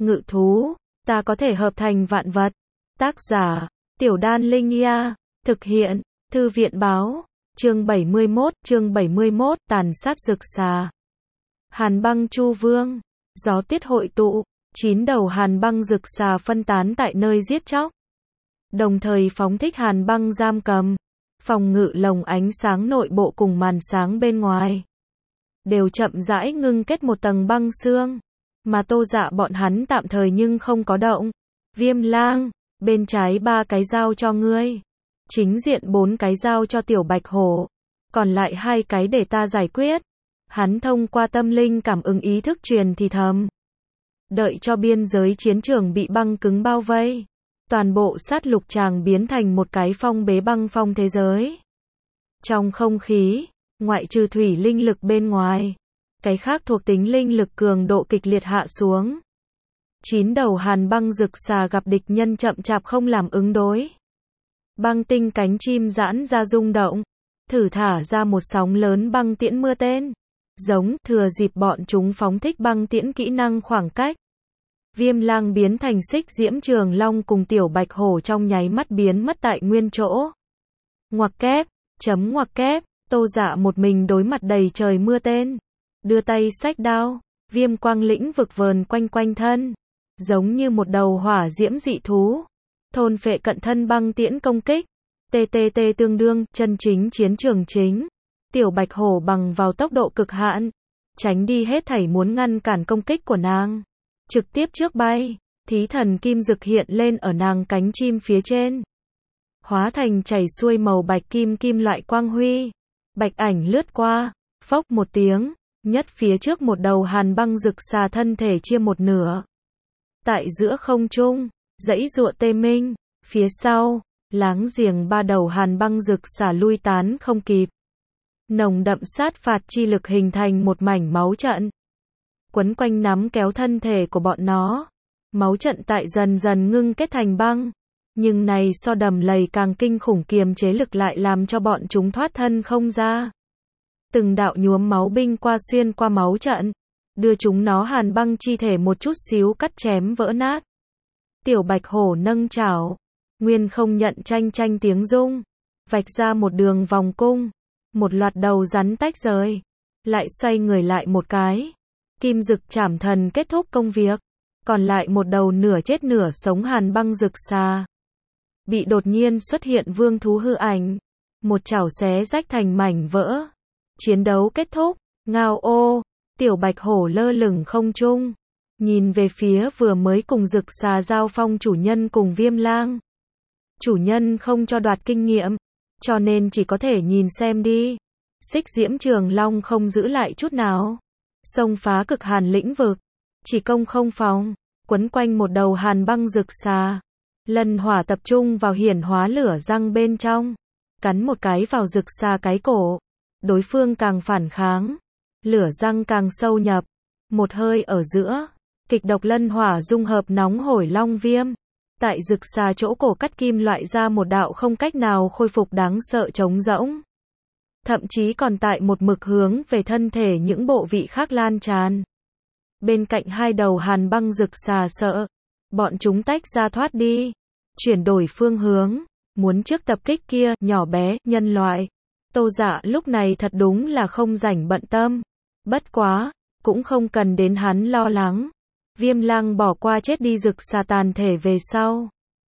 ngự thú, ta có thể hợp thành vạn vật. Tác giả, Tiểu Đan Linh Nha, thực hiện, Thư viện báo, chương 71, tàn sát rực xà. Hàn băng Chu Vương, gió tuyết hội tụ, 9 đầu hàn băng rực xà phân tán tại nơi giết chóc. Đồng thời phóng thích hàn băng giam cầm, phòng ngự lồng ánh sáng nội bộ cùng màn sáng bên ngoài. Đều chậm rãi ngưng kết một tầng băng xương, mà Tô Dạ bọn hắn tạm thời nhưng không có động. Viêm Lang, bên trái 3 cái giao cho ngươi, chính diện 4 cái giao cho Tiểu Bạch Hổ, còn lại 2 cái để ta giải quyết. Hắn thông qua tâm linh cảm ứng ý thức truyền thì thầm. Đợi cho biên giới chiến trường bị băng cứng bao vây, toàn bộ sát lục tràng biến thành một cái phong bế băng phong thế giới. Trong không khí, ngoại trừ thủy linh lực bên ngoài, cái khác thuộc tính linh lực cường độ kịch liệt hạ xuống. 9 đầu hàn băng rực xà gặp địch nhân chậm chạp không làm ứng đối. Băng tinh cánh chim giãn ra rung động, thử thả ra một sóng lớn băng tiễn mưa tên, giống thừa dịp bọn chúng phóng thích băng tiễn kỹ năng khoảng cách. Viêm Lang biến thành Xích Diễm Trường Long cùng Tiểu Bạch Hổ trong nháy mắt biến mất tại nguyên chỗ. Ngoặc kép, ngoặc kép, Tô Dạ một mình đối mặt đầy trời mưa tên, đưa tay xách đao, viêm quang lĩnh vực vờn quanh quanh thân, giống như một đầu hỏa diễm dị thú, thôn phệ cận thân băng tiễn công kích. TTT tương đương, chân chính chiến trường chính. Tiểu Bạch Hổ bằng vào tốc độ cực hạn, tránh đi hết thảy muốn ngăn cản công kích của nàng. Trực tiếp trước bay, thí thần kim dực hiện lên ở nàng cánh chim phía trên. Hóa thành chảy xuôi màu bạch kim kim loại quang huy. Bạch ảnh lướt qua, phốc một tiếng, nhất phía trước một đầu hàn băng rực xà thân thể chia một nửa. Tại giữa không trung, dãy giụa tê minh, phía sau, láng giềng 3 đầu hàn băng rực xà lui tán không kịp. Nồng đậm sát phạt chi lực hình thành một mảnh máu trận, quấn quanh nắm kéo thân thể của bọn nó. Máu trận tại dần dần ngưng kết thành băng, nhưng này so đầm lầy càng kinh khủng, kiềm chế lực lại làm cho bọn chúng thoát thân không ra. Từng đạo nhuốm máu binh qua xuyên qua máu trận, đưa chúng nó hàn băng chi thể một chút xíu cắt chém vỡ nát. Tiểu Bạch Hổ nâng chảo, nguyên không nhận chanh chanh tiếng rung, vạch ra một đường vòng cung, một loạt đầu rắn tách rời, lại xoay người lại một cái. Kim dực trảm thần kết thúc công việc, còn lại một đầu nửa chết nửa sống hàn băng rực xà bị đột nhiên xuất hiện vương thú hư ảnh, một chảo xé rách thành mảnh vỡ. Chiến đấu kết thúc. Ngao ô, Tiểu Bạch Hổ lơ lửng không trung, nhìn về phía vừa mới cùng rực xà giao phong chủ nhân cùng Viêm Lang. Chủ nhân không cho đoạt kinh nghiệm, cho nên chỉ có thể nhìn xem đi. Xích Diễm Trường Long không giữ lại chút nào, xông phá cực hàn lĩnh vực, chỉ công không phòng, quấn quanh một đầu hàn băng rực xà. Lân hỏa tập trung vào hiển hóa lửa răng bên trong, cắn một cái vào rực xà cái cổ. Đối phương càng phản kháng, lửa răng càng sâu nhập. Một hơi ở giữa, kịch độc lân hỏa dung hợp nóng hổi long viêm. Tại rực xà chỗ cổ cắt kim loại ra một đạo không cách nào khôi phục đáng sợ trống rỗng. Thậm chí còn tại một mực hướng về thân thể những bộ vị khác lan tràn. Bên cạnh 2 đầu hàn băng rực xà sợ, bọn chúng tách ra thoát đi, chuyển đổi phương hướng, muốn trước tập kích kia, nhỏ bé, nhân loại. Tô Dạ lúc này thật đúng là không rảnh bận tâm. Bất quá, cũng không cần đến hắn lo lắng. Viêm Lang bỏ qua chết đi rực xà tàn thể về sau,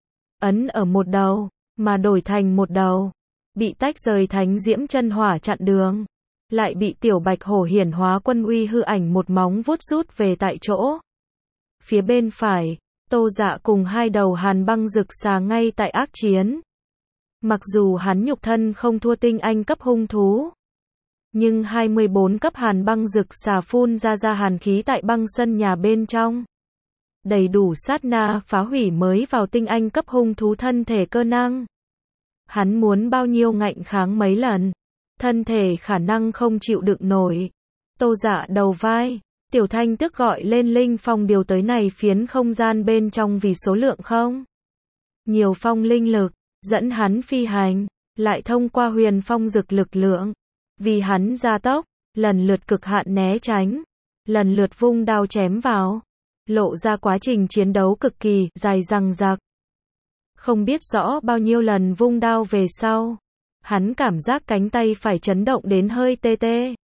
ấn ở một đầu, mà đổi thành một đầu, bị tách rời thánh diễm chân hỏa chặn đường, lại bị Tiểu Bạch Hổ hiển hóa quân uy hư ảnh một móng vuốt rút về tại chỗ. Phía bên phải, Tô Dạ cùng 2 đầu hàn băng rực xà ngay tại ác chiến. Mặc dù hắn nhục thân không thua tinh anh cấp hung thú, nhưng 24 cấp hàn băng rực xà phun ra hàn khí tại băng sân nhà bên trong, đầy đủ sát na phá hủy mới vào tinh anh cấp hung thú thân thể cơ năng. Hắn muốn bao nhiêu ngạnh kháng mấy lần, thân thể khả năng không chịu đựng nổi. Tô Dạ đầu vai, Tiểu Thanh tức gọi lên linh phong điều tới này phiến không gian bên trong vì số lượng không nhiều phong linh lực, dẫn hắn phi hành, lại thông qua huyền phong dực lực lượng, vì hắn gia tốc, lần lượt cực hạn né tránh, lần lượt vung đao chém vào. lộ ra quá trình chiến đấu cực kỳ dài dằng dặc. Không biết rõ bao nhiêu lần vung đao về sau, hắn cảm giác cánh tay phải chấn động đến hơi tê tê.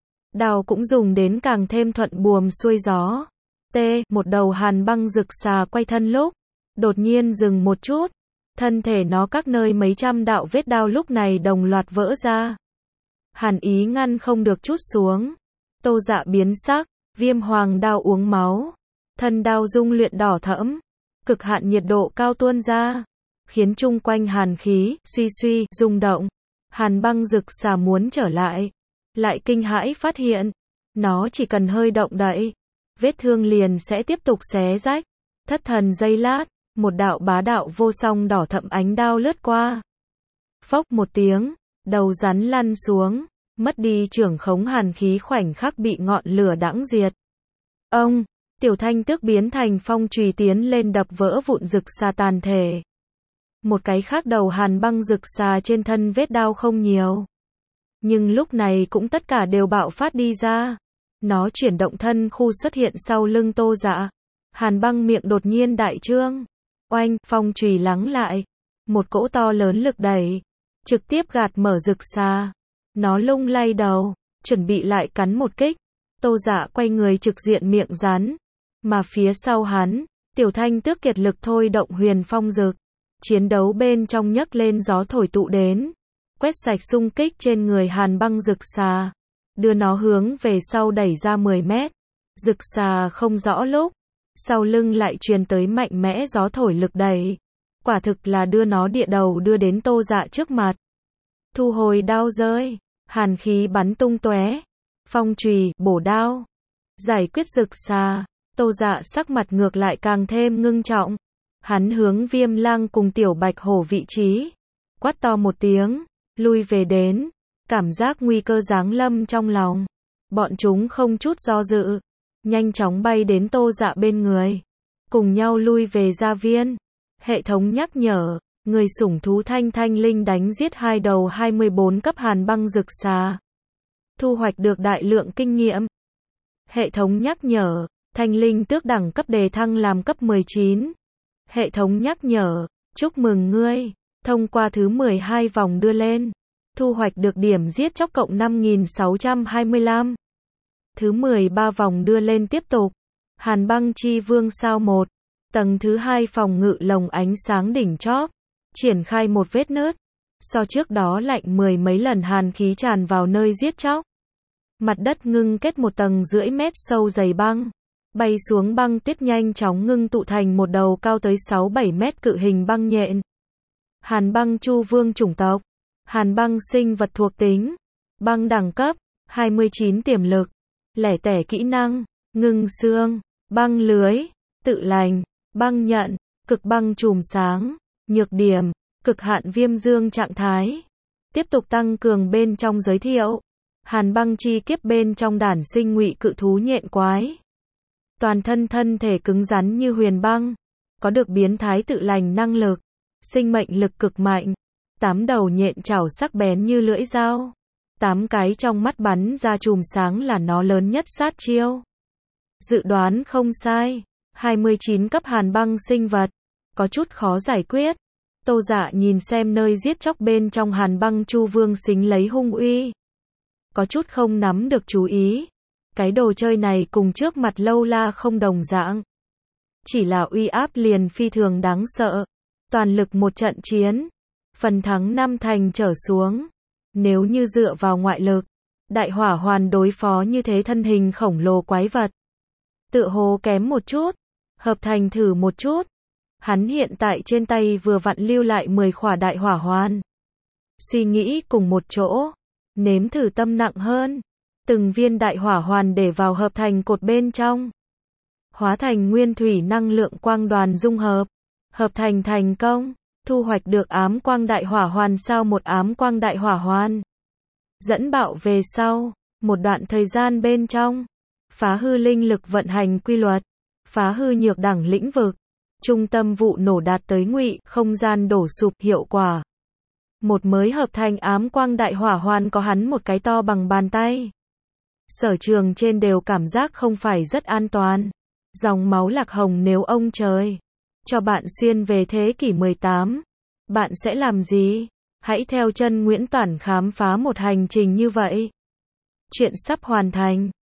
Đao cũng dùng đến càng thêm thuận buồm xuôi gió. Một đầu hàn băng rực xà quay thân lúc, đột nhiên dừng một chút. Thân thể nó các nơi mấy trăm đạo vết đao lúc này đồng loạt vỡ ra. Hàn ý ngăn không được trút xuống. Tô Dạ biến sắc, viêm hoàng đao uống máu. Thân đao dung luyện đỏ thẫm. Cực hạn nhiệt độ cao tuôn ra, khiến chung quanh hàn khí, suy suy, rung động. Hàn băng rực xà muốn trở lại. Lại kinh hãi phát hiện, nó chỉ cần hơi động đậy, vết thương liền sẽ tiếp tục xé rách. Thất thần giây lát, một đạo bá đạo vô song đỏ thẫm ánh đao lướt qua. Phốc một tiếng, đầu rắn lăn xuống, mất đi trưởng khống hàn khí khoảnh khắc bị ngọn lửa đãng diệt. Ông, Tiểu Thanh Tước biến thành phong chùy tiến lên đập vỡ vụn rực xà tàn thể. Một cái khác đầu hàn băng rực xà trên thân vết đao không nhiều, nhưng lúc này cũng tất cả đều bạo phát đi ra. Nó chuyển động thân khu xuất hiện sau lưng Tô Dạ. Hàn băng miệng đột nhiên đại trương. Oanh, phong chùy lắng lại. Một cỗ to lớn lực đẩy, trực tiếp gạt mở rực xà. Nó lung lay đầu, chuẩn bị lại cắn một kích. Tô Dạ quay người trực diện miệng rắn. Mà phía sau hắn, Tiểu Thanh Tước kiệt lực thôi động huyền phong dực. Chiến đấu bên trong nhấc lên gió thổi tụ đến, quét sạch xung kích trên người hàn băng rực xà, đưa nó hướng về sau đẩy ra 10 mét. Rực xà không rõ lúc, sau lưng lại truyền tới mạnh mẽ gió thổi lực đẩy. Quả thực là đưa nó địa đầu đưa đến Tô Dạ trước mặt. Thu hồi đao rơi, hàn khí bắn tung tóe. Phong chùy, bổ đao, giải quyết rực xà. Tô Dạ sắc mặt ngược lại càng thêm ngưng trọng. Hắn hướng Viêm Lang cùng Tiểu Bạch Hổ vị trí, quát to một tiếng, lui về đến. Cảm giác nguy cơ giáng lâm trong lòng, bọn chúng không chút do dự, nhanh chóng bay đến Tô Dạ bên người, cùng nhau lui về gia viên. Hệ thống nhắc nhở, người sủng thú Thanh Thanh Linh đánh giết 2 đầu 24 cấp hàn băng rực xà, thu hoạch được đại lượng kinh nghiệm. Hệ thống nhắc nhở, Thanh Linh Tước đẳng cấp đề thăng làm cấp 19. Hệ thống nhắc nhở, chúc mừng ngươi, thông qua thứ 12 vòng đưa lên, thu hoạch được điểm giết chóc cộng 5625. Thứ 13 vòng đưa lên tiếp tục, Hàn băng chi vương sao 1, tầng thứ 2 phòng ngự lồng ánh sáng đỉnh chóp, triển khai một vết nứt, so trước đó lạnh 10 mấy lần hàn khí tràn vào nơi giết chóc. Mặt đất ngưng kết 1,5 mét sâu dày băng. Bay xuống băng tuyết nhanh chóng ngưng tụ thành một đầu cao tới 6-7 mét cự hình băng nhện. Hàn băng chu vương chủng tộc. Hàn băng sinh vật thuộc tính. Băng đẳng cấp, 29 tiềm lực. Lẻ tẻ kỹ năng, ngưng xương, băng lưới, tự lành, băng nhận, cực băng chùm sáng. Nhược điểm, cực hạn viêm dương trạng thái. Tiếp tục tăng cường bên trong giới thiệu. Hàn băng chi kiếp bên trong đản sinh ngụy cự thú nhện quái. Toàn thân thân thể cứng rắn như huyền băng, có được biến thái tự lành năng lực, sinh mệnh lực cực mạnh. 8 đầu nhện chảo sắc bén như lưỡi dao. 8 cái trong mắt bắn ra chùm sáng là nó lớn nhất sát chiêu. Dự đoán không sai, 29 cấp hàn băng sinh vật, có chút khó giải quyết. Tô Dạ nhìn xem nơi giết chóc bên trong hàn băng chu vương xính lấy hung uy, có chút không nắm được chú ý. Cái đồ chơi này cùng trước mặt lâu la không đồng dạng. Chỉ là uy áp liền phi thường đáng sợ. Toàn lực một trận chiến, phần thắng 5 thành trở xuống. Nếu như dựa vào ngoại lực, đại hỏa hoàn đối phó như thế thân hình khổng lồ quái vật, tựa hồ kém một chút. Hợp thành thử một chút. Hắn hiện tại trên tay vừa vặn lưu lại 10 khỏa đại hỏa hoàn. Suy nghĩ cùng một chỗ, nếm thử tâm nặng hơn. Từng viên đại hỏa hoàn để vào hợp thành cột bên trong. Hóa thành nguyên thủy năng lượng quang đoàn dung hợp. Hợp thành thành công. Thu hoạch được ám quang đại hỏa hoàn sao một ám quang đại hỏa hoàn. Dẫn bạo về sau, một đoạn thời gian bên trong. Phá hư linh lực vận hành quy luật. Phá hư nhược đẳng lĩnh vực. Trung tâm vụ nổ đạt tới ngụy, không gian đổ sụp hiệu quả. Một mới hợp thành ám quang đại hỏa hoàn có hắn một cái to bằng bàn tay. Sở trường trên đều cảm giác không phải rất an toàn. Dòng máu lạc hồng nếu ông trời cho bạn xuyên về thế kỷ 18, bạn sẽ làm gì? Hãy theo chân Nguyễn Toản khám phá một hành trình như vậy. Chuyện sắp hoàn thành.